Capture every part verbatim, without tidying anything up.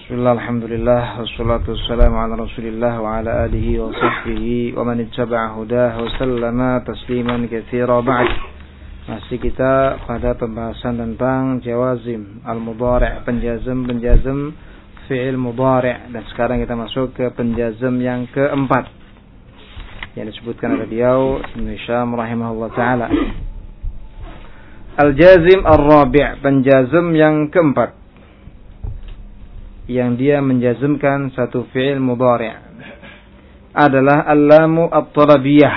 Bismillah, alhamdulillah, wassalatu wassalamu ala rasulillah wa ala alihi wa sahbihi wa man ittaba'a hudah wa sallama tasliman katsira ba'd. Masih kita pada pembahasan tentang jawazim al-mudhari', penjazm-penjazm fi'il mudhari', dan sekarang kita masuk ke penjazm yang keempat yang disebutkan oleh beliau Ibnu Hisham rahimahullah taala. Al-jazim ar-rabi', penjazm yang keempat, yang dia menjazmkan satu fi'il mudhari' adalah al-lamu at-talabiyah,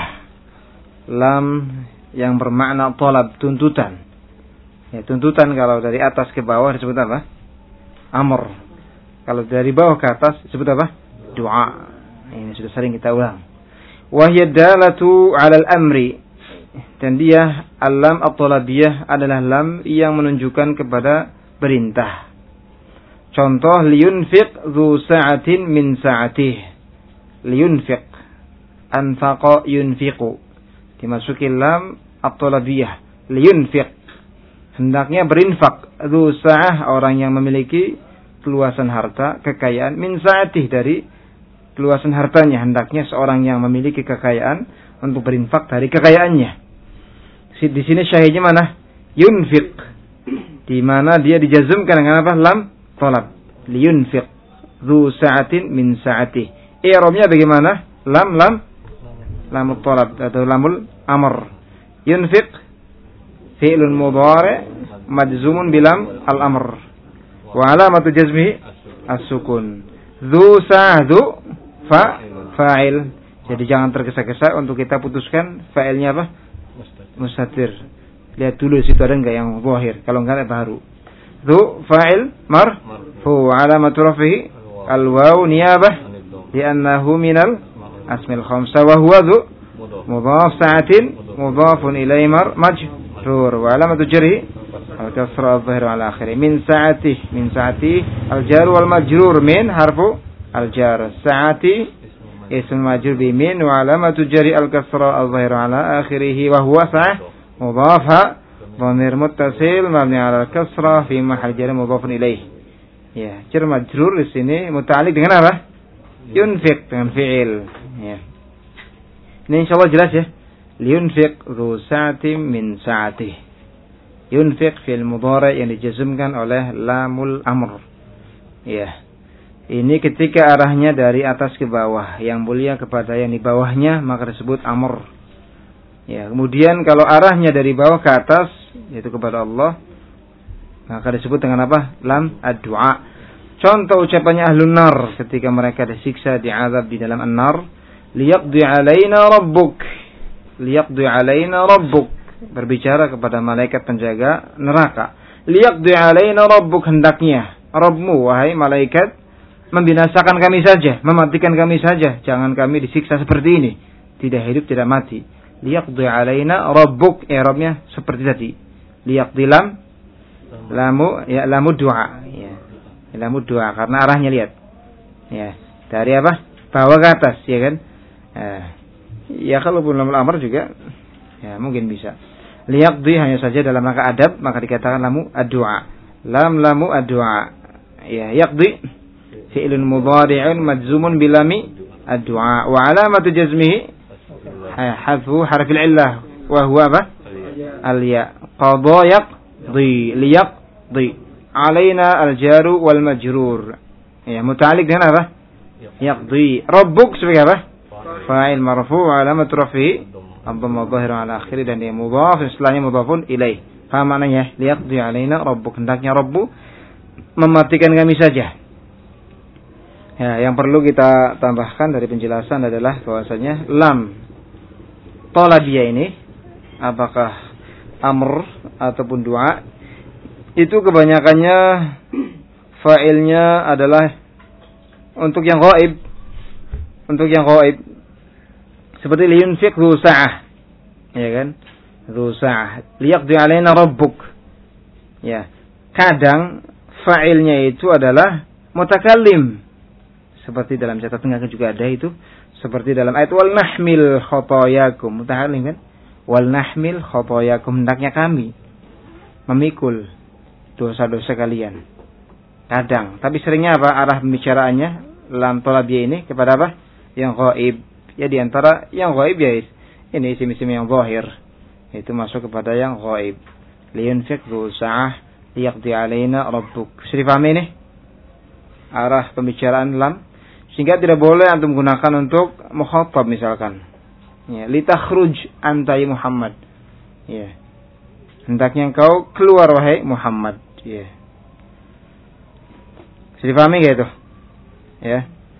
lam yang bermakna talab, tuntutan. Ya, tuntutan kalau dari atas ke bawah disebut apa? Amr. Kalau dari bawah ke atas disebut apa? Doa. Ini sudah sering kita ulang. Wa hiya dalatu 'ala al-amri. Dan dia al-lam at-talabiyah adalah lam yang menunjukkan kepada perintah. Contoh, liyunfiq dzu sa'atin min sa'atih. Liyunfiq, anfaqa yunfiqu. Dimasuki lam at-talabiyah. Liyunfiq, hendaknya berinfak. Dzu sa'ah, orang yang memiliki keluasan harta, kekayaan. Min sa'atih, dari keluasan hartanya. Hendaknya seorang yang memiliki kekayaan untuk berinfak dari kekayaannya. Di sini syahidnya mana? Yunfiq. Di mana dia dijazmkan dengan apa? Lam talab. Liyunfiq dzu sa'atin min sa'atih. I'rabnya bagaimana? Lam lam lamut talab atau lamul amr. Yunfiq fi'lun mudhari' majzumun bilam al-amr wa alamatu jazmihi as-sukun. Dzu sa'ah, dzu fa fa'il. Jadi jangan tergesa-gesa untuk kita putuskan fa'ilnya apa? Mustatir. Lihat dulu situ ada enggak yang zahir. Kalau enggak baru. Dzu fa'il marfu, alamatu rafihi al-waw niyabah li'annahu minal asmil khamsa wa huwa dzu mudhaf sa'atin mudhafun ilayhi majrur wa alamatu jarhi al-kasra adh-dhahir ala akhirih. Min sa'atih, min sa'ati al-jar wal majrur, min harfu al-jar, sa'ati ism majrur bi min wa alamatu jarhi al-kasra adh-dhahir ala akhirih wa huwa sa'ah mudhaf dhamir muttasil mabni 'ala al-kasrah fi mahall jar mudhafun ilaih. Ya, jar majrur di sini muta'alliq dengan apa? Yunfiq, dengan fi'il. Ya. Ini insyaallah jelas ya. Liyunfiq dzu sa'atin min sa'atih. Yunfiq fi'il mudhari' yang dijazmkan oleh lamul amr. Ya. Ini ketika arahnya dari atas ke bawah, yang mulia kepada yang di bawahnya, maka disebut amr. Ya, kemudian kalau arahnya dari bawah ke atas, yaitu kepada Allah, maka disebut dengan apa? Lam ad-du'a. Contoh ucapannya ahlun nar ketika mereka disiksa, diazab di dalam an-nar, liyaqdi 'alaina rabbuk. Liyaqdi 'alaina rabbuk, berbicara kepada malaikat penjaga neraka. Liyaqdi 'alaina rabbuk, hendaknya Rabbmu wahai malaikat membinasakan kami saja, mematikan kami saja, jangan kami disiksa seperti ini, tidak hidup tidak mati. Liyaqdi 'alaina rabbuk, i'rabnya seperti tadi. Liyaqdi lam lamu ya lamu du'a, ya. Lamu du'a karena arahnya lihat. Ya, dari apa? Bawah ke atas, ya kan? Eh, ya kalau pun lamul amr juga ya mungkin bisa. Liyaqdi hanya saja dalam rangka adab maka dikatakan lamu ad-du'a. Lam lamu ad-du'a. Ya, yaqdi fi'lun mudhari'un majzumun bilami ad-du'a wa alamatu jazmihi hadfu harfil illah wa huwa apa? Al-ya. Qada yaqdi, liyaqdi. Alaina al-jaru wal majrur. Ya, muta'alliq dengan apa? Yaqdi. Rabbuk sebagai apa? Fa'il marfu' alamatu rafihi ad-dhamma adh-dhahira ala akhirih, dan dia mudhaf, istilahnya mudhafun ilaih. Paham maknanya? Liyaqdi alaina rabbuk, hendaknya Rabbu mematikan kami saja. Ya, yang perlu kita tambahkan dari penjelasan adalah bahwasanya lam talabiyah ini, apakah amr ataupun doa, itu kebanyakannya fa'ilnya adalah untuk yang ghaib, untuk yang ghaib. Seperti liyunfiq dzu sa'ah, ya kan? Dzu sa'ah, liyaqdi 'alaina rabbuk. Ya, kadang fa'ilnya itu adalah mutakallim. Seperti dalam catatan kaki juga ada itu. Seperti dalam ayat wal nahmil khotoyakum, mutakallim kan? Wal nahmil khotoyakum, hendaknya kami memikul dosa-dosa kalian. Kadang. Tapi seringnya apa? Arah pembicaraannya lam thalabiyah ini kepada apa? Yang ghaib. Ya di antara yang ghaib ya ini isim-isim yang zahir. Itu masuk kepada yang ghaib. Liyunfiq dzu sa'ah liyaqdi alaina rabbuk. Sudah paham ini? Arah pembicaraan lam. Sehingga tidak boleh antum gunakan untuk mukhatab misalkan. Ya, litakhruj anta ya Muhammad. Ya. Hendaknya engkau keluar wahai Muhammad. Ya. Sudah dipahami enggak itu? Ya.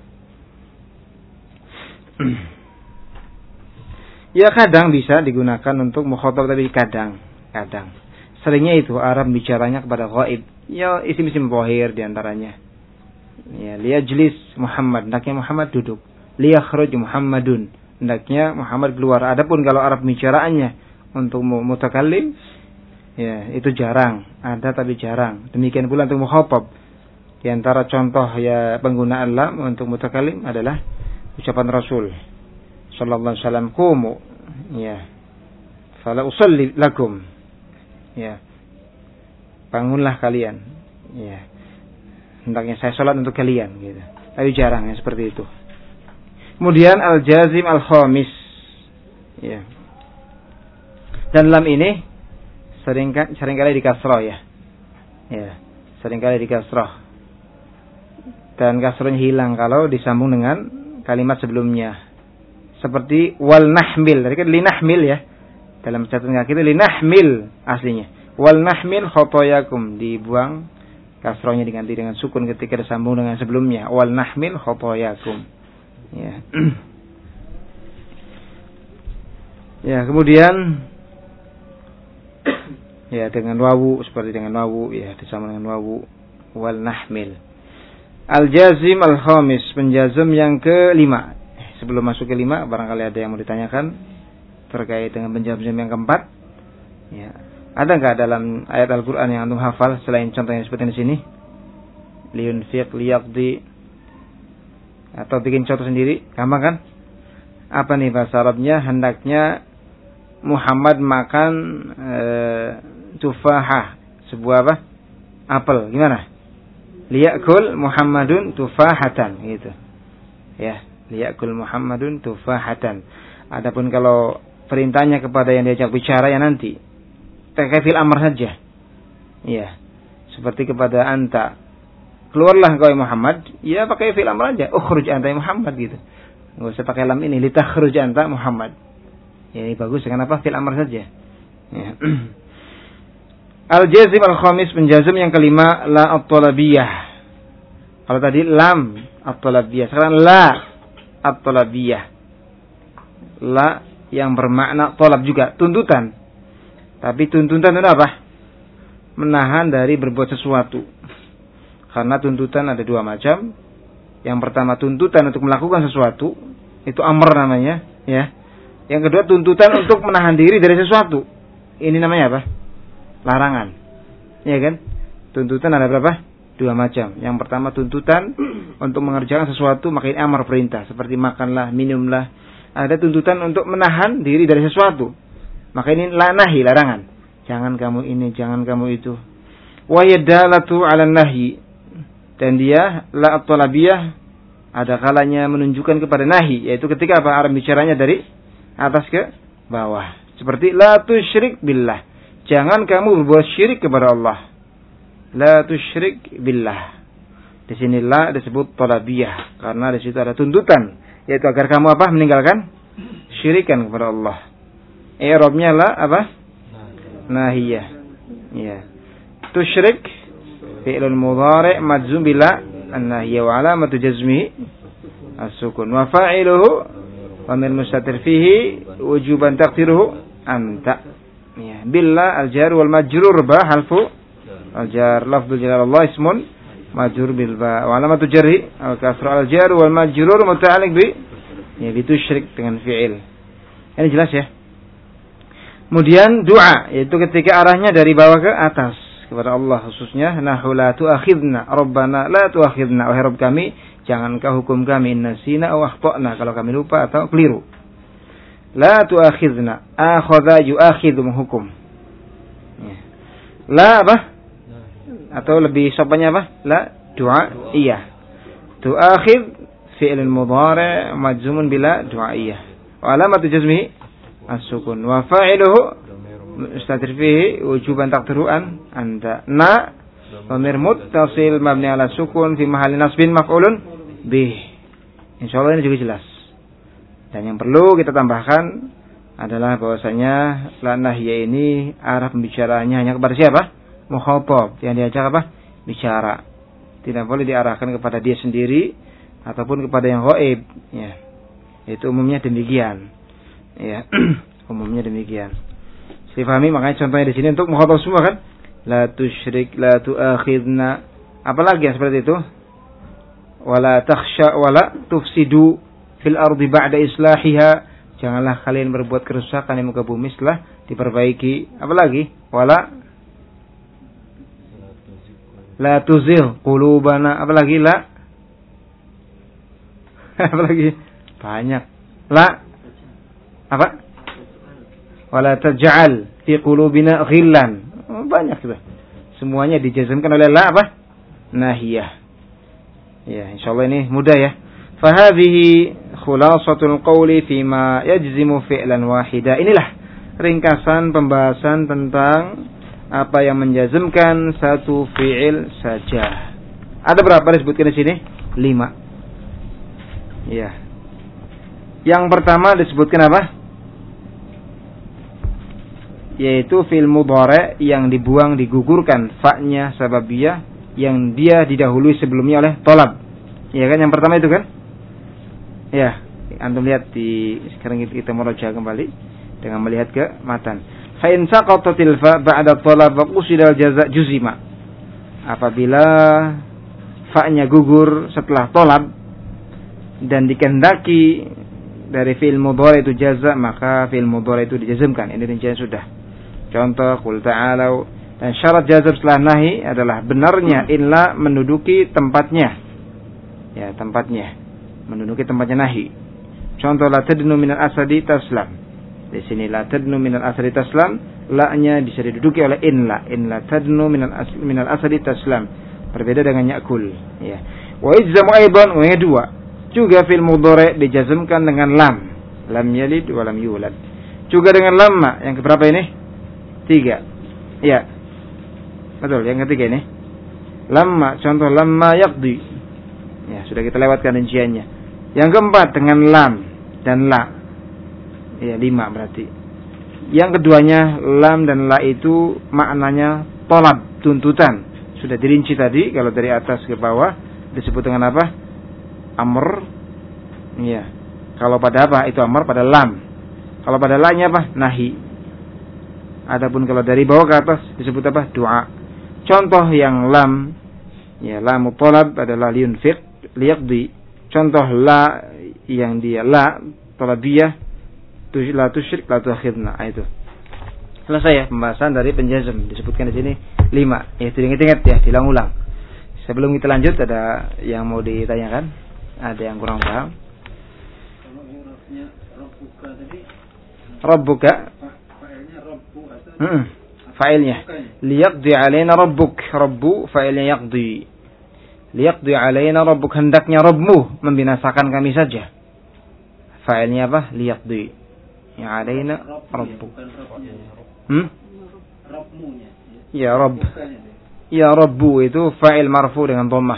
Ya kadang bisa digunakan untuk mukhatab tapi kadang, kadang. Seringnya itu Arab bicaranya kepada ghaib. Ya isim-isim zahir di antaranya. Ya, liyajlis Muhammad, hendaknya Muhammad duduk. Liyakhruj Muhammadun, hendaknya Muhammad keluar. Adapun kalau Arab bicaraannya untuk mutakallim, ya itu jarang. Ada tapi jarang. Demikian pula untuk mukhatab. Di antara contoh ya penggunaan lam untuk mutakallim adalah ucapan Rasul sallallahu alaihi wasallam, "Qumu." Ya. "Fala usalli lakum." Ya. Bangunlah kalian. Ya. Hendaknya saya salat untuk kalian gitu. Tapi jarang ya seperti itu. Kemudian al-jazim al-khamis. Ya. Dan lam ini sering seringkali dikasrah ya. Ya, seringkali dikasrah. Dan kasrahnya hilang kalau disambung dengan kalimat sebelumnya. Seperti wal nahmil. Tadi kan linahmil ya. Dalam catatan kaki itu linahmil aslinya. Wal nahmil khotoyakum, dibuang kasrahnya diganti dengan sukun ketika disambung dengan sebelumnya. Wal nahmil khotoyakum. Ya. Ya, kemudian ya dengan wawu seperti dengan wawu ya disambung dengan wawu wal nahmil. Al-jazim al-khamis, penjazm yang kelima. Sebelum masuk ke lima, barangkali ada yang mau ditanyakan terkait dengan penjazm yang keempat. Ya. Ada enggak dalam ayat Al-Qur'an yang antum hafal selain contohnya seperti di sini? Liyunfiq liyaqdi, atau bikin contoh sendiri, gampang kan? Apa nih bahasa Arabnya? Hendaknya Muhammad makan e, tufahah, sebuah apa? Apel. Gimana? Liyakul Muhammadun tufahatan gitu. Ya, liyakul Muhammadun tufahatan. Adapun kalau perintahnya kepada yang diajak bicara ya nanti pakai fil amr saja. Ya. Seperti kepada anta, keluarlah engkau Muhammad, ya pakai fil amr aja. Ukhruj anta Muhammad gitu. Enggak usah pakai lam ini, litakhruj anta Muhammad. Ya, ini bagus dengan apa? Fil amr saja. Ya. Al-jazim al-khamis, penjazm yang kelima, la at-talabiyah. Kalau tadi lam at-talabiyah, sekarang la at-talabiyah. La yang bermakna talab juga, tuntutan. Tapi tuntutan itu apa? Menahan dari berbuat sesuatu. Karena tuntutan ada dua macam. Yang pertama tuntutan untuk melakukan sesuatu, itu amr namanya, ya. Yang kedua tuntutan untuk menahan diri dari sesuatu. Ini namanya apa? Larangan. Ya kan? Tuntutan ada berapa? Dua macam. Yang pertama tuntutan untuk mengerjakan sesuatu, maka ini amar perintah, seperti makanlah, minumlah. Ada tuntutan untuk menahan diri dari sesuatu, maka ini nahi, larangan. Jangan kamu ini, jangan kamu itu. Wa yadalatu 'ala nahyi. Dan dia la at-talabiyah ada kalanya menunjukkan kepada nahi, yaitu ketika apa? Arab bicaranya dari atas ke bawah. Seperti la tusyrik billah. Jangan kamu berbuat syirik kepada Allah. La tusyrik billah. Di sini la disebut talabiyah karena di situ ada tuntutan, yaitu agar kamu apa? Meninggalkan syirikan kepada Allah. I'rabnya la apa? Nahiyah. Ya. Tusyrik fi'lun mudhari' majzum bila an-nahiyah wa alamatu jazmihi as-sukun wa fa'iluhu wa min mustatir fihi wujuban taqdiruhu anta. Ya, billah al-jar wal majrur ba halfu al-jar lafdzul jalallah ismun majrur bil ba wa alamatu jarri al-kasra al-jar wal majrur muta'alliq bi ya bitusyrik dengan fi'il. Ini jelas ya. Kemudian doa, yaitu ketika arahnya dari bawah ke atas kepada Allah, khususnya nahu la tu'akhidna rabbana la tu'akhidna, wahai Rabb kami jangan kau hukum kami innasina aw akhtana, kalau kami lupa atau keliru. La tu'akhidna, akhadha yu'akhidhu, menghukum. Ya. La apa? Atau lebih sopannya apa? La du'aiyah. Tu'akhidh fi'l mudhari' majzumun bila du'aiyah. Wa alamatu jazmihi as-sukun. Wa fa'iluhu mustatir fihi wujuban taqdiruan anta. Na dhamir muttasil mabni ala sukun fi mahalli nasbin maf'ulun bih. Insyaallah ini juga jelas. Dan yang perlu kita tambahkan adalah bahwasanya la nahya ini arah pembicaraannya hanya kepada siapa? Mukhatab, yang diajak apa? Bicara. Tidak boleh diarahkan kepada dia sendiri ataupun kepada yang ghaib, ya. Itu umumnya demikian. Ya, umumnya demikian. Difahami, makanya contohnya di sini untuk mukhatab semua kan? La tusyrik, la tu'akhidna. Apalagi yang seperti itu? Wala takhsha wala tufsidu fil ardi ba'da islahiha. Janganlah kalian berbuat kerusakan di muka bumi setelah diperbaiki. Apalagi? Wala la tuzigh qulubana. Apalagi? La apalagi? Banyak. La apa? Wala taj'al fi qulubina ghillan. Banyak sudah. Semuanya dijazmkan oleh la apa? Nahiyah. Ya, insyaallah ini mudah ya. Fahadhihi khulasatul qawli fima yajzimu fi'lan wahida. Inilah ringkasan pembahasan tentang apa yang menjazmkan satu fi'il saja. Ada berapa disebutkan di sini? Lima. Ya. Yang pertama disebutkan apa? Yaitu fi'il mudhari' yang dibuang, digugurkan fa-nya sababiyah yang dia didahului sebelumnya oleh tolab. Ya kan, yang pertama itu kan? Ya, antum lihat di sekarang kita meraja kembali dengan melihat ke matan. Fa in saqatatil fa ba'da talab wa qusida al-jaza' juzima. Apabila fa-nya gugur setelah tolab dan dikehendaki dari fi'il mudhari itu jaza, maka fi'il mudhari itu dijazmkan. Ini rincian sudah. Contoh, qul ta'alu. Dan syarat jazm setelah nahi adalah benarnya illa menduduki tempatnya. Ya, tempatnya. Menduduki tempatnya nahi. Contoh, la tadnu minal asadi taslam. Di sini la tadnu minal asadi taslam, la-nya bisa diduduki oleh in la. In la tadnu minal as minal asadi taslam. Berbeda dengan yakul, ya. Wa ijzamu aidan wa dua. Juga fil mudhari dijazmkan dengan lam. Lam yalid wa lam yulad. Juga dengan lamma. Yang keberapa ini? Tiga. Ya. Betul, yang ketiga ini. Lamma, contoh lamma yaqdi. Ya, sudah kita lewatkan rinciannya. Yang keempat dengan lam dan la. Ya, lima berarti. Yang keduanya lam dan la itu maknanya tolab, tuntutan. Sudah dirinci tadi, kalau dari atas ke bawah disebut dengan apa? Amr. Ya. Kalau pada apa? Itu amr pada lam. Kalau pada la-nya apa? Nahi. Adapun kalau dari bawah ke atas disebut apa? Doa. Contoh yang lam, ya, lam talab adalah liyunfiq, liyaqdi. Contoh la yang dia la talabiyah, la tusyrik, la tuakhidna. Itu selesai ya pembahasan dari penjazm. Disebutkan di sini lima. Ya, ingat-ingat ya, diulang-ulang. Sebelum kita lanjut, ada yang mau ditanyakan? Ada yang kurang paham? Kalau hurufnya rabbuka tadi, rabbuka, fa'ilnya rabbu atau hmm. Fa'ilnya liyaqdi alaina rabbuk. Rabbu fa'ilnya yaqdi. Liyaqdi alaina rabbuk, hendaknya Rabbmu membinasakan kami saja. Fa'ilnya apa? Liyaqdi. Ya alaina rabbuk. Hmm? Rabbmunya. Ya Rabb. Ya Rabbu itu fa'il marfu dengan dhammah.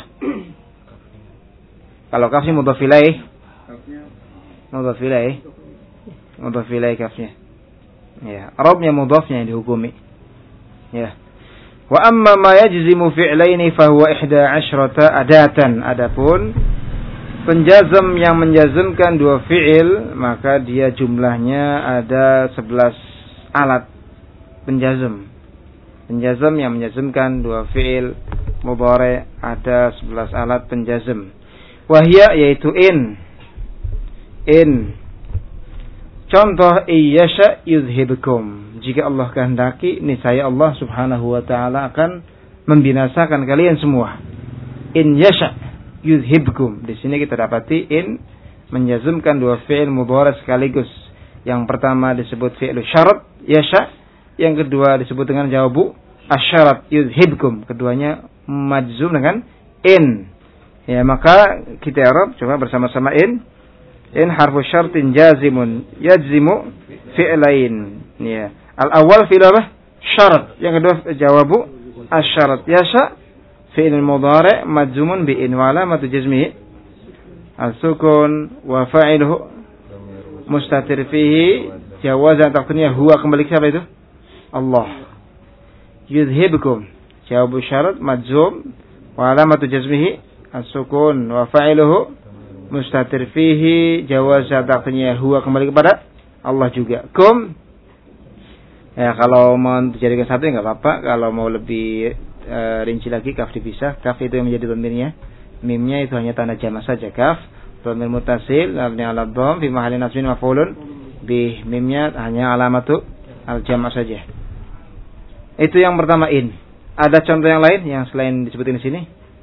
Kalau kafnya mudhaf ilaih. Mudhaf ilaih. Mudhaf ilaih kafnya. Ya, Rabbnya mudhafnya yang dihukumi. Ya. Wa amma ma yajzimu fi'laini fa huwa ihda asyrata adatan. Adapun penjazm yang menjazmkan dua fi'il, maka dia jumlahnya ada sebelas alat penjazm. Penjazm yang menjazmkan dua fi'il mudhari ada sebelas alat penjazm. Wahya yaitu in. In. Contoh, iyyasha yuzhibkum. Jika Allah kehendaki, niscaya Allah Subhanahu wa taala akan membinasakan kalian semua. In yasha yuzhibkum. Di sini kita dapati in menjazmkan dua fi'il mudhari sekaligus. Yang pertama disebut fi'il syarat yasha, yang kedua disebut dengan jawabu asyarat yuzhibkum. Keduanya majzum dengan in. Ya, maka kita i'rab coba bersama-sama in. In harfu syartin jazimun yajzimu fi'lain. Ya. Al-awwal fi'il apa? Syarat. Yang kedua jawabu asy-syarat. Yasha fi'il mudhari' majzumun bi in wa alamatu jazmihi as-sukun wa fa'iluhu mustatir fihi jawazan taqdirnya huwa, kembali ke siapa itu? Allah. Yudhibkum jawabu syarat majzum wa alamatu jazmihi as-sukun wa fa'iluhu mustatir fihi jawazan taqdirnya huwa, kembali kepada Allah juga. Kum, ya kalau mau dijadikan satu enggak apa-apa, kalau mau lebih e, rinci lagi kaf dipisah. Kaf itu yang menjadi dhamirnya, mimnya itu hanya tanda jamak saja. Kaf dhamir muttasil mabni 'ala dhamm fi mahalli nasbin maf'ulun bih, mimnya hanya alamatu al-jamak saja. Itu yang pertama in. Ada contoh yang lain yang selain disebutin di sini?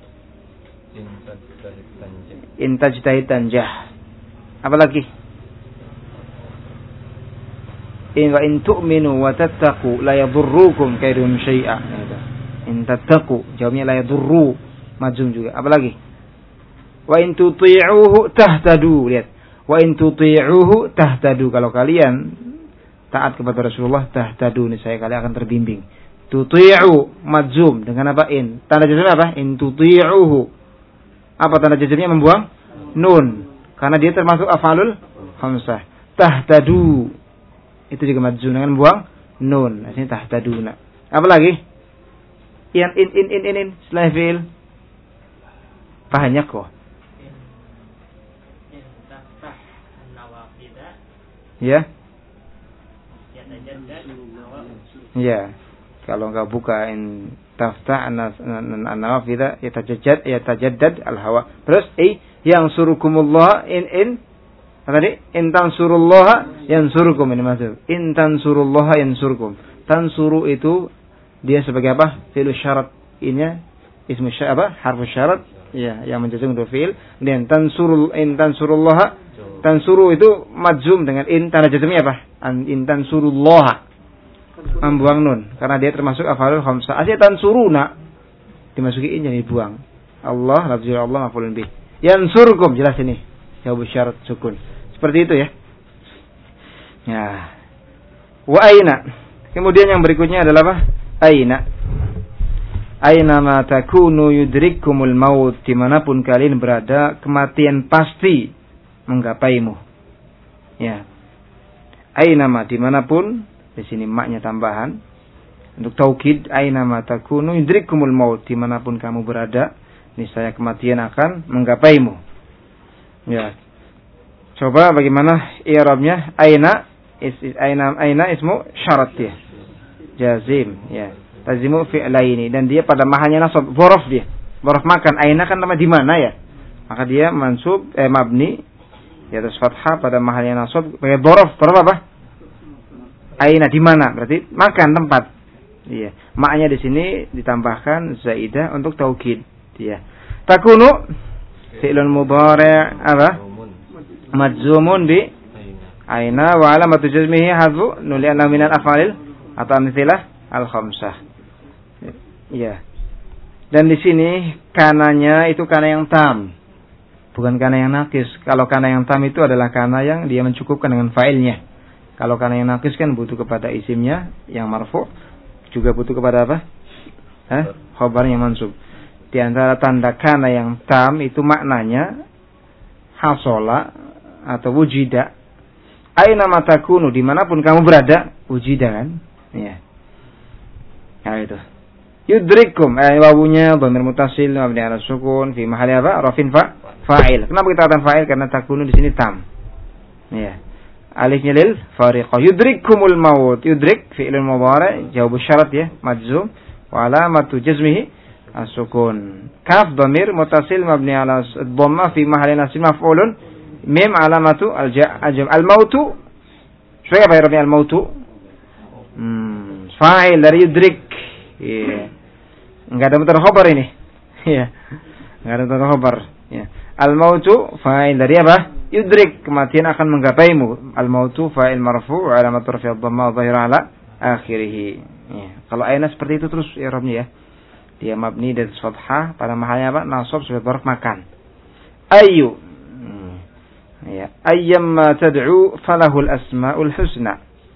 In tajtahid tanjah. Apa lagi? In wa in tu'minu wa tattaqu la yadurrukum kaidun syai'a. In tattaqu jawabnya la yadurru, majzum juga. Apa lagi? Wa in tuti'uhu tahtadu. Lihat. Wa in tuti'uhu tahtadu. Kalau kalian taat kepada Rasulullah tahtadu, niscaya kalian akan terbimbing. Tuti'u majzum dengan apa? In. Tanda jazmnya apa? In tuti'uhu. Apa tanda jazmnya? Membuang nun, karena dia termasuk af'alul khamsah. Tahtadu itu juga majzum dengan buang nun. Ini tahtaduna. Apa lagi? Yang in in in in in setelah fi'il banyak kok. Ya. Ya. Kalau enggak buka in taftah an-nawafidha yatajaddad yatajaddad al-hawa. Terus i yang surukumullah in in apa tadi? In tansurullah yansurkum, ini maksud. In tansurullah yansurkum. Tansuru itu dia sebagai apa? Fi'il syarat. Ini ismu syarat apa? Harfu syarat ya, yang menjazm untuk fi'il. Dan tansurul in tansurullah, tansuru itu majzum dengan in, tanda jazmnya apa? In tansurullah, membuang nun karena dia termasuk af'alul khamsah. Asli tansuruna dimasuki in, jadi dibuang. Allah, lafzul Allah maf'ulun bih. Yansurkum, jelas ini jawab syarat sukun. Seperti itu ya. Ya. Wa aina. Kemudian yang berikutnya adalah apa? Aina. Aina ma takunu yudrikkumul maut. Dimanapun kalian berada, kematian pasti menggapaimu. Ya. Aina ma, dimanapun. Di sini maknya tambahan untuk taukid. Aina ma takunu yudrikkumul maut. Dimanapun kamu berada, niscaya kematian akan menggapaimu. Ya. Coba bagaimana i'rabnya? Aina is, is aina aina ismu syarat ya. Jazim ya. Tazimu fi'laini, dan dia pada mahalnya nasab, dzaraf dia. Dzaraf makan. Aina kan nama di mana ya? Maka dia mansub eh mabni di atas fathah pada mahalnya nasab sebagai dzaraf. Dzaraf apa? Aina di mana? Berarti makan, tempat. Iya. Maknya di sini ditambahkan zaidah untuk taukid. Iya. Takunu fi'lun mudhari' apa? Majzumun bi aina wa alamatu jazmihi hadfu nun li'anna min al-af'alil atau amtsilah al-khamsah. Iya. Dan di sini kananya itu kana yang tam, bukan kana yang nakis. Kalau kana yang tam itu adalah kana yang dia mencukupkan dengan fa'ilnya. Kalau kana yang nakis kan butuh kepada isimnya yang marfu', juga butuh kepada apa? Hah? Khabar yang mansub. Di antara tanda kana yang tam itu maknanya hasola atau wujida. Aina ma takunu, dimanapun kamu berada, wujida kan? Iya. Nah itu. Yudrikum, eh wawunya dhamir muttasil mabni 'ala sukun fi mahalli apa? Rafin fa fa'il. Kenapa kita katakan fa'il? Karena takunu di sini tam. Iya. Alifnya lil fariqah. Yudrikumul maut. Yudrik fi'il mudhari' jawab syarat ya, majzum wa alamatu jazmihi as-sukun. Kaf dhamir muttasil mabni 'ala dhamma fi mahalli nasb maf'ulun. Mim alamatu al-jam al-mautu. Saya apa ya al-mautu? Hmm, fa'il dari yudrik. Iya. Enggak ada mutar khabar ini. Iya. Enggak ada mutar khabar. Ya. Al-mautu fa'il dari apa? Yudrik, kematian akan menggapaimu. Al-mautu fa'il marfu' alamat rafi' dhamma dhahira ala akhirih. Ya. Kalau aina seperti itu terus i'rabnya ya. Dia mabni dan fathah pada mahalnya apa? Nasab sebagai barok makan. Ayu. Hmm. Ya, ayyamma tad'u falahul asmaul husna.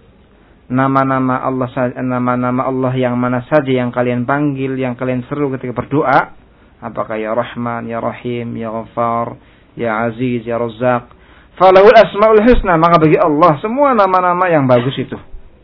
Nama-nama Allah nama-nama Allah yang mana saja yang kalian panggil, yang kalian seru ketika berdoa, apakah ya Rahman, ya Rahim, ya Ghaffar, ya Aziz, ya Razzaq, falahul asmaul husna, maka bagi Allah semua nama-nama yang bagus itu.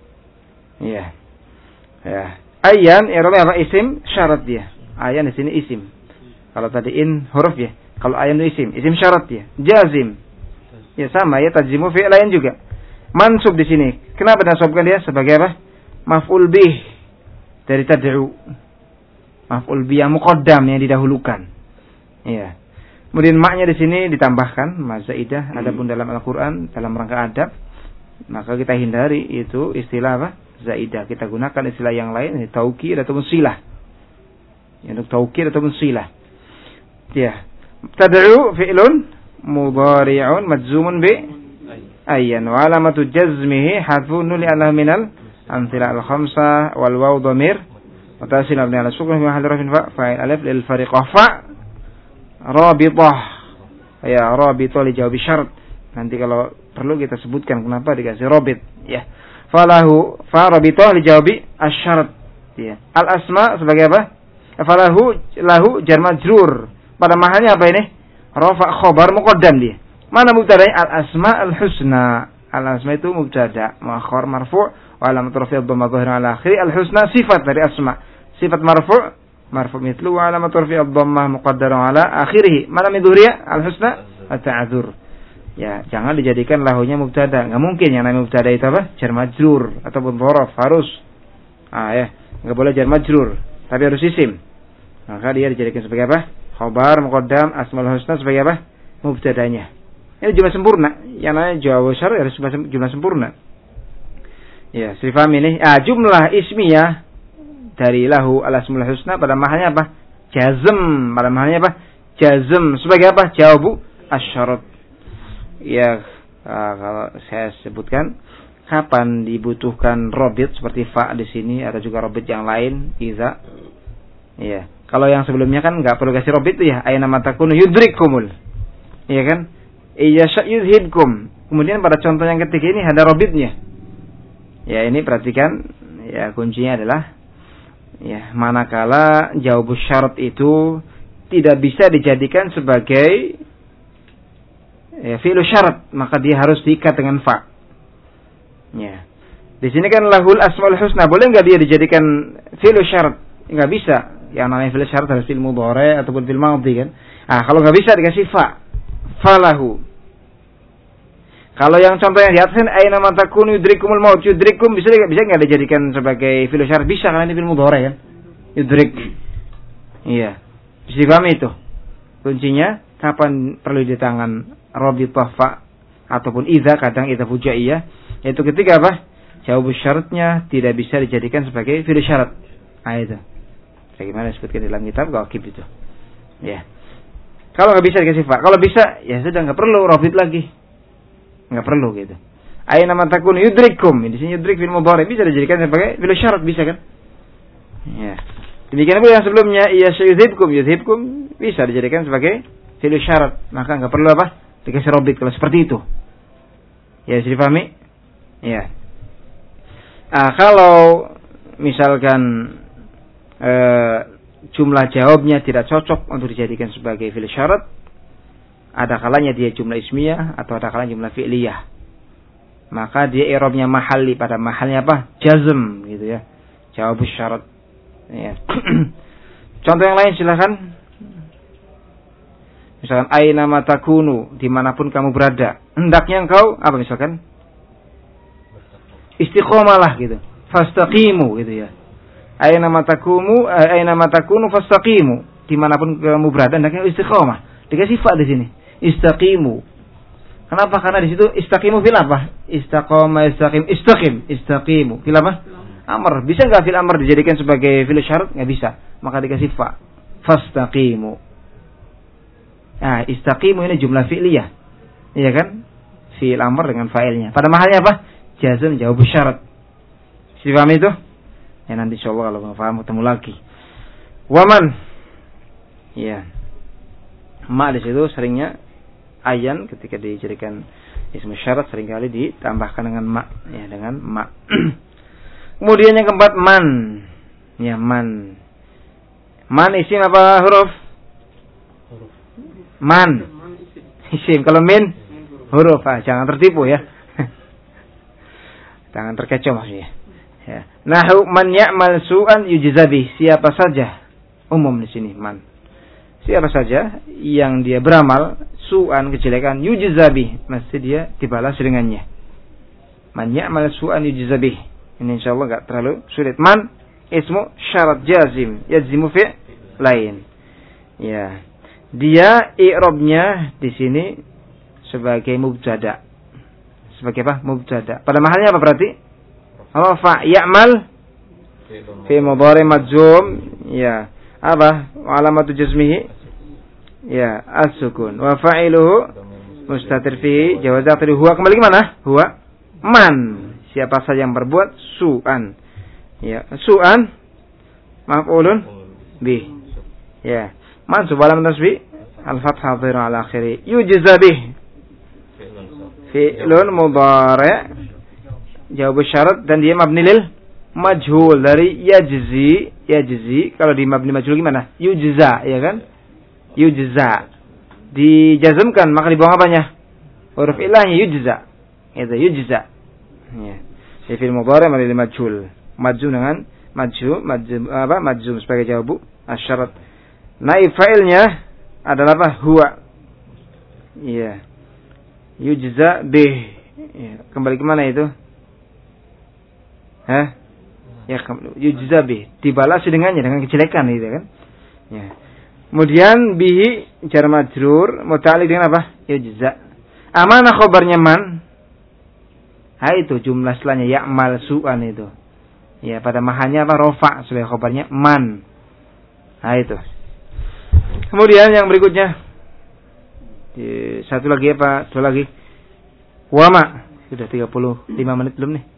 Iya. Ya. Ayyan i'rabnya apa? Isim syarat dia. Ayyan di sini isim. Kalau tadi in huruf ya. Kalau ayyan itu isim, isim syarat dia. Jazim. Ya sama ya, tajzimu fi'il ayyan juga. Mansub di sini. Kenapa nasabkan dia sebagai apa? Maf'ul bih dari tad'u. Maf'ul bih yang muqaddam yang didahulukan. Iya. Kemudian maknya di sini ditambahkan mazaidah, adapun dalam Al-Qur'an dalam rangka adab maka kita hindari itu istilah apa? Zaidah. Kita gunakan istilah yang lain, taukid atau silah. Ya, untuk taukid atau silah. Ya. Tad'u fi'lun mudhari'un majzumun bi ayyan wa alamatu jazmihi hadfu nun li annahu minal amthila al-khamsah wal waw dhamir wa tasil abni ala sukun fi mahall rafin fa fa'il alif lil fariqah fa rabithah. Ya, rabithah li jawab syarat. Nanti kalau perlu kita sebutkan kenapa dikasih rabit ya. Falahu fa rabithah li jawab asy-syarat. Ya. Al-asma sebagai apa? Falahu lahu jar majrur. Pada mahalnya apa ini? Rafa khabar muqaddam dia. Mana mubtada'nya? Al-asma al-husna. Al-asma itu mubtada, muakhar marfu' wa alamat rafi'id dhamma dhahira ala akhiri. Al-husna sifat dari asma. Sifat marfu', marfu' mithlu wa alamat rafi'id dhamma muqaddara ala akhirih. Mana midhuriya? Al-husna at-ta'dzur. Ya, jangan dijadikan lahunya mubtada. Enggak mungkin yang namanya mubtada itu apa? Jar majrur ataupun dzaraf harus. Ah ya, enggak boleh jar majrur, tapi harus isim. Maka dia dijadikan sebagai apa? Khabar muqaddam asmaul husna sebagai apa? Mubtadanya. Ini jumlah sempurna. Yang namanya jawab syar'i harus jumlah sempurna. Ya, sri paham ini. Ah, jumlah ismiyah dari lahu al asmaul husna pada mahalnya apa? Jazm. Pada mahalnya apa? Jazm. Sebagai apa? Jawabu asy-syarat. Ya, ah, kalau saya sebutkan kapan dibutuhkan robit seperti fa di sini atau juga robit yang lain iza. Ya. Kalau yang sebelumnya kan enggak perlu kasih robit itu ya. Aina matakunu yudrikumul. Iya kan? Iya yuzhibkum. Kemudian pada contoh yang ketiga ini ada robitnya. Ya, ini perhatikan ya, kuncinya adalah ya, manakala jawab syarat itu tidak bisa dijadikan sebagai ya, fi'lu syarat, maka dia harus diikat dengan fa. Ya. Di sini kan lahul asmaul husna, boleh enggak dia dijadikan fi'lu syarat? Enggak bisa. Yang namanya fi'il syarat harus fi'il mudhari' ataupun fi'il madhi kan. Ah, kalau enggak bisa dikasih fa. Falahu. Kalau yang contoh yang di atas kan aina ma takunu yudrikumul maut, yudrikum bisa bisa enggak dijadikan sebagai fi'il syarat? Bisa karena ini fi'il mudhari' kan. Yudrik. Iya. Bisa dipahami itu. Kuncinya kapan perlu di tangan rabithah fa ataupun idza, kadang idza fujaiyah, yaitu ketika apa? Jawab syaratnya tidak bisa dijadikan sebagai fi'il syarat. Ah itu. Bagaimana disebutkan dalam kitab Ghaqib itu. Ya. Kalau nggak bisa dikasih fa, kalau bisa ya sudah nggak perlu rabit lagi, nggak perlu gitu. Aina ma takun yudrikum, di sini yudrik fil mudhari bisa dijadikan sebagai fi'il syarat, bisa kan? Ya. Demikian pula yang sebelumnya iya yuzhibkum, yuzhibkum bisa dijadikan sebagai fi'il syarat, maka nggak perlu apa? Dikasih rabit kalau seperti itu. Ya, bisa dipahami? Ya. Ah, kalau misalkan E, jumlah jawabnya tidak cocok untuk dijadikan sebagai fi'il syarat, ada kalanya dia jumlah ismiyah atau ada kalanya jumlah fi'liyah, maka dia i'rabnya mahalli, pada mahalnya apa? Jazm gitu ya, jawab syarat ya. Contoh yang lain silakan. Misalkan aina ma takunu, dimanapun kamu berada, hendaknya engkau apa misalkan? Istiqomalah gitu, fastaqimu gitu ya. Aina matakumu aina matakunu fastaqimu, dimanapun kamu berada hendaknya istiqomah. Dikasih fa di sini, istaqimu. Kenapa? Karena di situ istaqimu fil apa? Istaqama, istaqim, istaqim, istaqimu. Fil apa? Amr. Bisa enggak fil amr dijadikan sebagai fil syarat? Enggak bisa. Maka dikasih fa. Fastaqimu. Nah, istaqimu ini jumlah fi'liyah. Iya kan? Fi'il amr dengan fa'ilnya. Pada mahalnya apa? Jazm, jawab syarat. Dipahami itu? Ya nanti insyaallah kalau mau paham ketemu lagi. Waman. Ya. Ma di situ seringnya ayan ketika dijadikan ismu syarat seringkali ditambahkan dengan ma, ya dengan ma. Kemudian yang keempat man. Ya, man. Man isim apa huruf? Huruf. Man. Isim. Kalau min huruf. Ah, jangan tertipu ya. Jangan terkecoh maksudnya. Ya. Nahu man ya'mal su'an yujza bih. Siapa saja. Umum di sini man. Siapa saja yang dia beramal su'an kejelekan yujza bih, mesti dia dibalas dengannya. Man ya'mal su'an yujza bih. Ini insyaallah enggak terlalu sulit. Man ismu syarat jazim, yazimu fi lain. Ya. Dia i'rabnya di sini sebagai mubtada. Sebagai apa? Mubtada. Pada mahalnya apa berarti? Apa fa ya'mal fi mudhari majzum, ya. Apa? Alamatu jazmihi? Ya, as-sukun. Wa fa'iluhu mustatir fihi jawaz akhir huwa. Kembali ke mana? Huwa man. Siapa saja yang berbuat su'an. Ya, su'an maf'ulun bih. Ya. Mansub alam tasbih al-fathah dhahira ala akhiri. Yujza bih. Fi'lun mudhari' jawab syarat dan dia mabni lil majhul dari yajzi. Yajzi kalau di mabni majhul gimana? Yujza, ya kan? Yujza. Dijazmkan maka dibuang apanya? Huruf ilahnya yujza. Itu yujza. Ya. Di fi'il mudhari' mabni lil majhul. Majzum dengan majhul, majzum apa? Majzum sebagai jawab asyarat. Naib fa'ilnya adalah apa? Huwa. Iya. Yujza bih. Ya. Kembali ke mana itu? Hah? Ya, yujza bih, dibalas dengannya dengan kejelekan gitu kan. Ya. Kemudian bihi jar majrur muta'alliq dengan apa? Yujza. Amana khabarnya man? Ha itu jumlah setelahnya ya'mal su'an itu. Ya, pada mahanya apa? Rafa sebagai khabarnya man. Ha itu. Kemudian yang berikutnya satu lagi apa? Dua lagi. Wama. Sudah tiga puluh lima menit belum nih?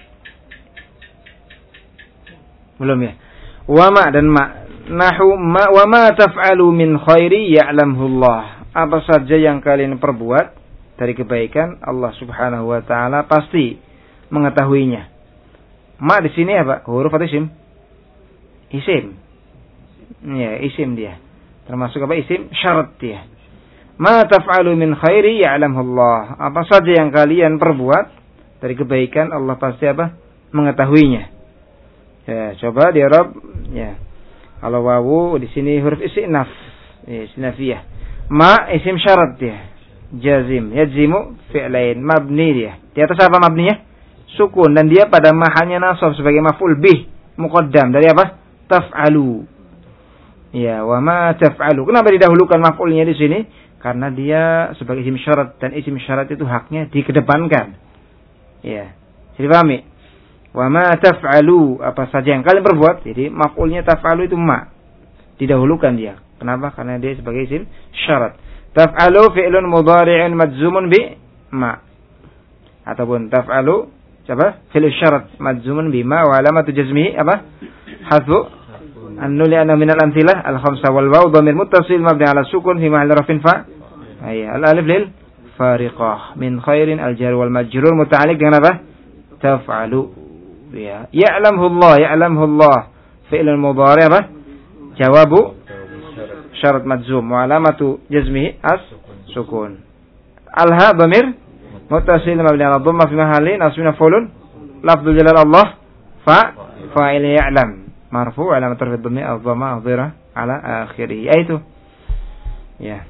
Belum ya. Wama dan ma. Nahu ma wa ma taf'alu min khairi ya'lamhu Allah. Apa saja yang kalian perbuat dari kebaikan, Allah Subhanahu wa taala pasti mengetahuinya. Ma di sini apa? Huruf atau isim? Isim. Ya, isim dia. Termasuk apa? Isim syarat dia. Ma taf'alu min khairi ya'lamhu Allah. Apa saja yang kalian perbuat dari kebaikan, Allah pasti apa? Mengetahuinya. Ya, coba di Arab ya. Kalau wawu di sini huruf istinaf, ya, istinafiyah. Ma isim syarat dia. Jazim, yazimu fi'lain, mabni dia. Di atas apa mabninya? Sukun dan dia pada mahanya nasab sebagai maf'ul bih, muqaddam dari apa? Taf'alu. Ya, wa ma taf'alu. Kenapa didahulukan maf'ulnya di sini? Karena dia sebagai isim syarat dan isim syarat itu haknya dikedepankan. Ya. Jadi pahami? Wa ma taf'alu, apa saja yang kalian perbuat. Jadi maf'ulnya taf'alu itu ma. Didahulukan dia. Kenapa? Karena dia sebagai isim syarat. Taf'alu fi'lun mudhari'un majzumun bi ma. Ataupun taf'alu apa? Fi'l syarat majzumun bi ma wa alamatu jazmihi apa? Hadfu an-nun li'annahu min al-amthilah al-khamsa wal wawu dhamir muttasil mabni 'ala sukun fi mahalli raf'in fa. Ayya, al-alif lil fariqah min khairin al-jar wal majrur muta'alliq dengan apa? Taf'alu. Ya, ya'lamhu Allah, ya'lamhu Allah. Fi'lun mudhari' apa? Jawabu syarat majzum wa alamatu jazmihi as sukun. Alha dhamir muttasil mabni 'ala dhamma fi mahalli nasbin maf'ulun lafdzul jalal Allah fa fa'il ya'lam marfu' alamat raf'i dhammi adh-dhamma adhira 'ala akhirih. Itu. Ya.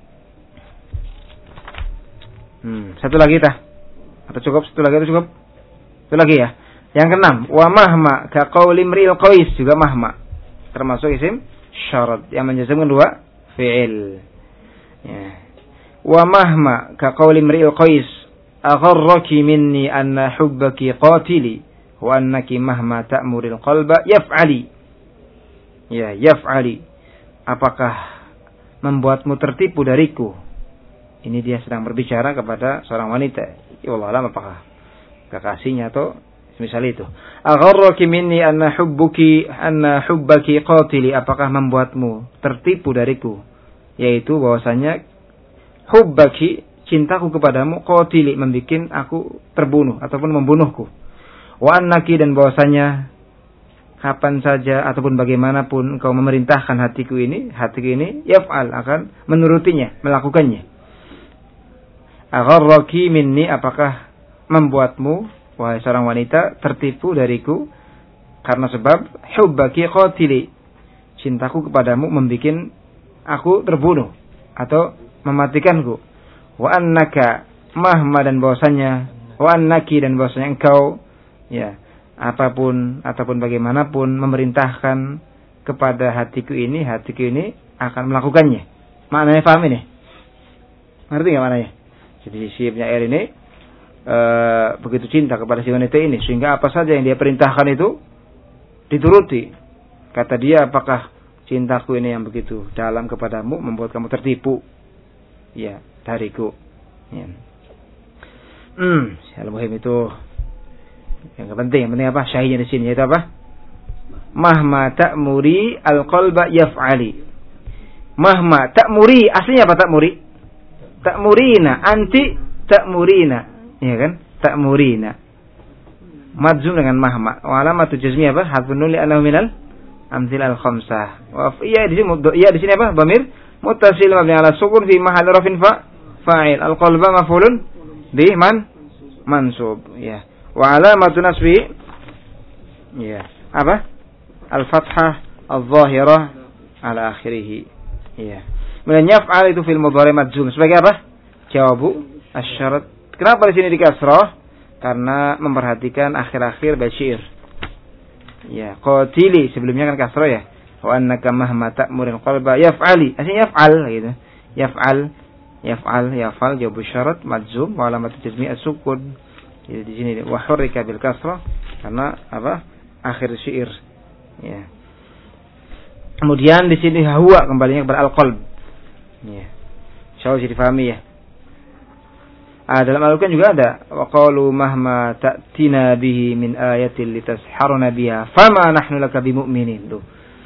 Hmm, satu lagi tah. Atau cukup satu lagi atau cukup? Satu lagi ya. Yang keenam, wa mahma ka qauli imri'il qais juga mahma. Termasuk isim syarat yang menjazmkan dua fi'il. Ya. Wa mahma ka qauli imri'il qais agharraki minni anna hubbaki qatili wa annaki mahma ta'muril qalba yaf'ali. Ya, yaf'ali. Apakah membuatmu tertipu dariku? Ini dia sedang berbicara kepada seorang wanita. Ya Allah, alam apakah kekasihnya atau Misal itu. Agharraki minni anna hubbuki anna hubbaki qatili. Apakah membuatmu tertipu dariku? Yaitu bahwasanya hubbaki, cintaku kepadamu, qatili, membikin aku terbunuh ataupun membunuhku. Wa annaki, dan bahwasanya kapan saja ataupun bagaimanapun engkau memerintahkan hatiku ini, hatiku ini yaf'al, akan menurutinya, melakukannya. Agharraki minni, apakah membuatmu, wahai seorang wanita, tertipu dariku karena sebab hubbaki qatili, cintaku kepadamu membikin aku terbunuh atau mematikanku. Wa annaka, mahma, dan bahwasanya, wa annaki, dan bahwasanya engkau, ya, apapun ataupun bagaimanapun memerintahkan kepada hatiku ini, hatiku ini akan melakukannya. Maknanya paham ini? Ngerti nggak maknanya? Jadi si penyair ini e, begitu cinta kepada si wanita ini sehingga apa saja yang dia perintahkan itu dituruti. Kata dia, apakah cintaku ini yang begitu dalam kepadamu membuat kamu tertipu? Ya, dariku. Ya. Hmm, al-muhim itu yang penting, yang penting apa? Syahidnya di sini yaitu apa? Mahma ta'muri al-qalba yaf'ali. Mahma ta'muri, aslinya apa ta'muri? Ta'murina, anti ta'murina. Ya kan? Ta'murina. Madzum dengan mahma. Wa alamatu jazmi apa? Hadfun nun li annahu minal amthil al-khamsah. Wa iya di sini ya di sini apa? Dhamir muttasil mabni ala sukun fi mahall rafin fa fa'il. Al-qalba maf'ulun bi man mansub. Ya. Wa alamatu nasbi, ya, apa? Al-fathah al-zahirah ala akhirih. Ya. Kemudian yaf'al itu fil mudhari' madzum sebagai apa? Jawabu asy-syarat. Kenapa di sini di kasrah? Karena memperhatikan akhir-akhir bait syair. Ya, qatili sebelumnya kan kasrah ya. Wa annaka mahma ta'muril qalba yaf'ali. Aslinya yaf'al gitu. Yaf'al, yaf'al, yaf'al jawabu syarat madzum wa alamatu jazmi as-sukun. Jadi di sini wa hurrika bil kasrah karena apa? Akhir syair. Ya. Kemudian di sini huwa kembalinya kepada al-qalb. Ya. Insyaallah jadi difahami ya. Ah, dalam Al-Qur'an juga ada wa qalu mahma ta'tina bihi min ayatin litasharuna biha fama nahnu laka bimu'minin. Tuh.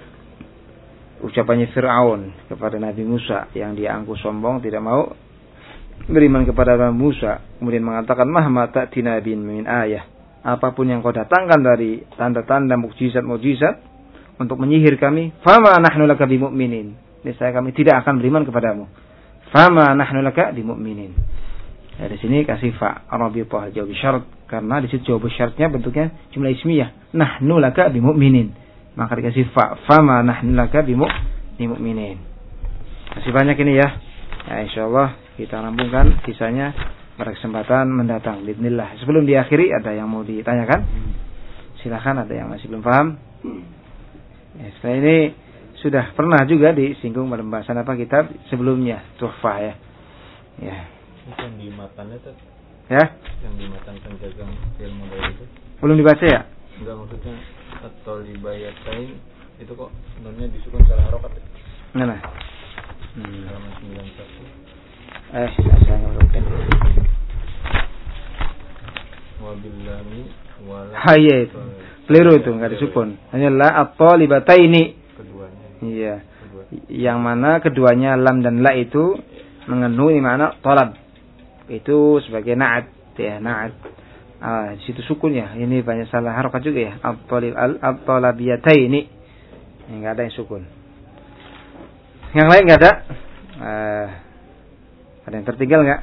Ucapannya Fir'aun kepada Nabi Musa yang dia angkuh sombong tidak mau beriman kepada Nabi Musa, kemudian mengatakan mahma ta'tina bihi min ayah, apapun yang kau datangkan dari tanda-tanda mukjizat-mukjizat untuk menyihir kami, fama nahnu laka bimu'minin, niscaya kami tidak akan beriman kepadamu. Fama nahnu laka bimu'minin. Ya, di sini kasih fa rabithah jawab syarat karena di situ jawab syaratnya bentuknya jumlah ismiyah. Nahnu laka bimu'minin. Maka dikasih fa fama nahnu laka bimu'minin. Masih banyak ini ya. Ya insyaallah kita rampungkan kisahnya pada kesempatan mendatang bismillah. Sebelum diakhiri ada yang mau ditanyakan? Silakan, ada yang masih belum paham? Ya, setelah ini sudah pernah juga disinggung pada pembahasan apa kitab sebelumnya, Tuhfah ya. Ya. Yang di matanya tuh. Ya? Yang di matan penjagang ilmu dari itu. Belum dibaca ya? Enggak, maksudnya atau dibayatain itu kok nunnya disukun secara harokat. Mana? Hmm. Halaman sembilan puluh satu. Eh, saya ngelukin. Wabillami wala. Ha iya itu. Keliru itu, enggak disukun. Hanyalah at-talibataini. Keduanya. Iya. Kedua. Yang mana keduanya lam dan la itu mengandung makna talab. Itu sebagai na'at ya, na'at. Ah, di situ sukun ya. Ini banyak salah harokat juga ya. At-talib al-talabiyataini. Enggak ada yang sukun. Yang lain enggak ada? Uh, ada yang tertinggal enggak?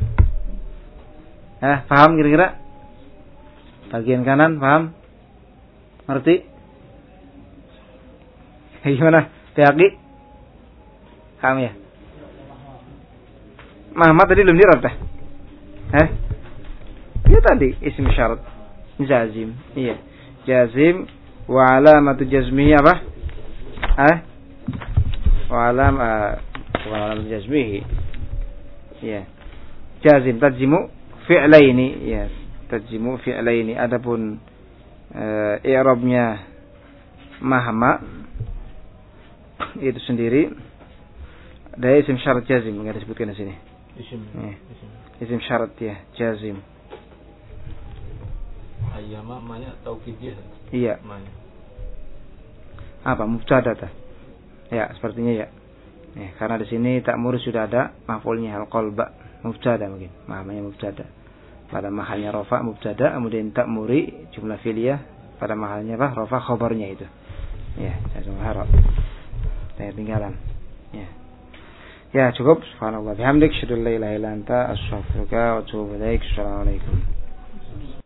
Eh, paham kira-kira? Bagian kanan paham? Ngerti? Gimana? Bayaki? Paham ya? Muhammad tadi belum dirab dah. Eh? Ya tadi isim syarat. Jazim. Iya. Jazim wa alamatu jazmihi apa? Eh? Wa alam uh, wa alamatu jazmihi. Iya. Jazim tajimu fi'laini. Iya. Tajimu fi'laini. Adapun uh, i'rabnya mahma itu sendiri ada isim syarat jazim enggak disebutkan di sini. Isim, ya. isim. Isim syarat ya, jazim. ayyama manya taukidiyah. Iya. Manya. Apa mubtada tah? Ya, sepertinya ya. Ya, karena di sini ta'muru sudah ada maf'ulnya al-qalba, mubtada mungkin. Mahamnya mubtada. Pada mahalnya rafa mubtada, kemudian ta'muri jumlah fi'liyah pada mahalnya apa? Rafa khabarnya itu. Ya, saya harap. Saya tinggalan. Ya. Ya, cukup. Subhanallah. Bihamdik, syukur la ilaha illa anta, astaghfiruka wa atubu ilaik. Assalamualaikum.